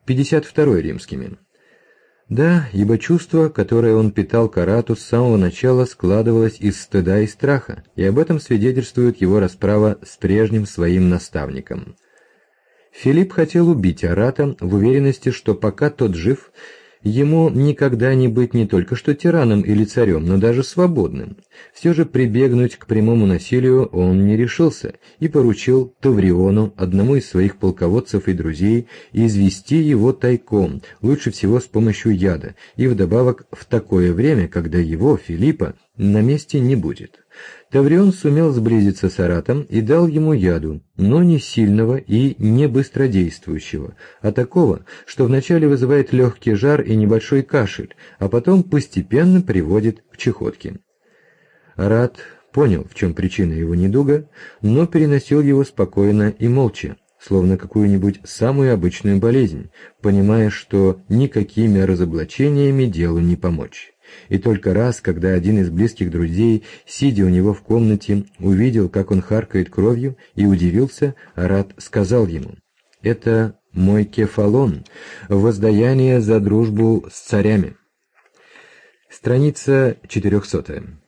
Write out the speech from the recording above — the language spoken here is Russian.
52 римскими. Да, ибо чувство, которое он питал к Арату с самого начала, складывалось из стыда и страха, и об этом свидетельствует его расправа с прежним своим наставником. Филипп хотел убить Арата в уверенности, что пока тот жив, ему никогда не быть не только что тираном или царем, но даже свободным. Все же прибегнуть к прямому насилию он не решился и поручил Тавриону, одному из своих полководцев и друзей, извести его тайком, лучше всего с помощью яда, и вдобавок в такое время, когда его, Филиппа, на месте не будет. Таврион сумел сблизиться с Аратом и дал ему яду, но не сильного и не быстродействующего, а такого, что вначале вызывает легкий жар и небольшой кашель, а потом постепенно приводит к чахотке. Арат понял, в чем причина его недуга, но переносил его спокойно и молча, словно какую-нибудь самую обычную болезнь, понимая, что никакими разоблачениями делу не помочь. И только раз, когда один из близких друзей, сидя у него в комнате, увидел, как он харкает кровью, и удивился, Арат сказал ему: «Это мой кефалон, воздаяние за дружбу с царями». Страница 400.